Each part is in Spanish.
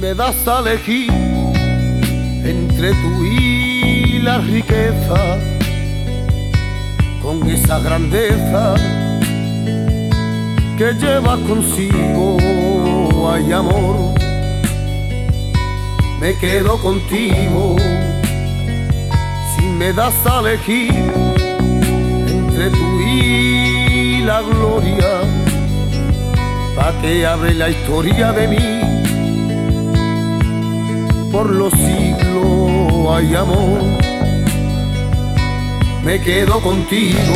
me das a elegir entre tú y la riqueza, con esa grandeza que llevas consigo, ay amor, me quedo contigo. Si me das a elegir entre tú y la gloria, pa' que abre la historia de mí por los siglos, ay amor, me quedo contigo.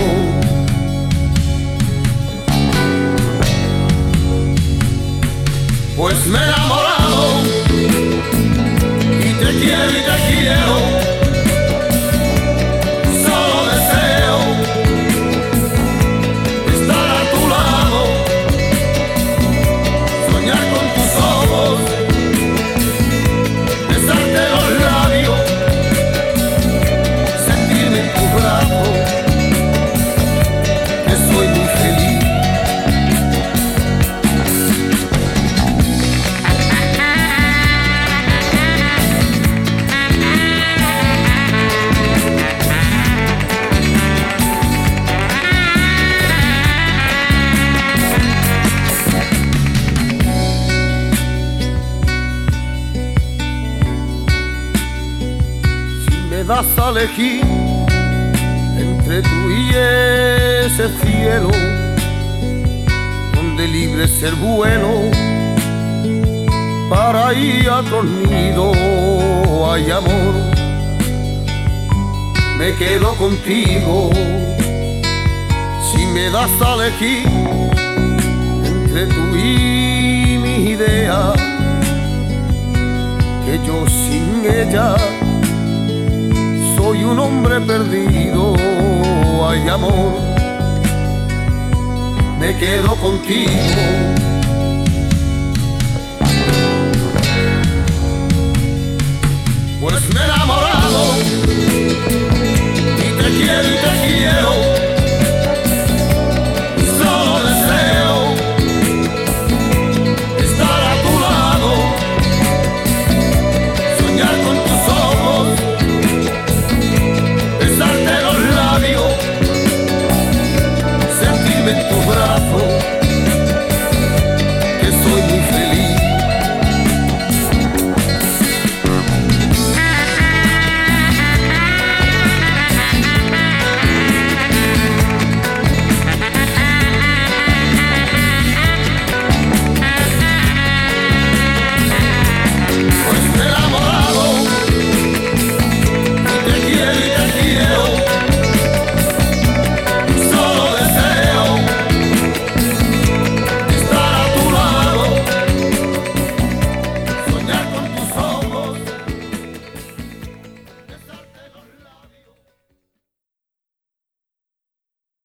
Pues me he enamorado y te quiero, solo deseo estar a tu lado, soñar con tus ojos, besarte los labios, sentirme en tus brazos, que soy muy feliz. Me das a elegir entre tú y ese cielo donde libre es el vuelo para ir a otro nido, ay amor, me quedo contigo. Si me das a elegir entre tú y mi idea, que yo sin ella soy un hombre perdido, ay amor, me quedo contigo. Pues me he enamorado y te quiero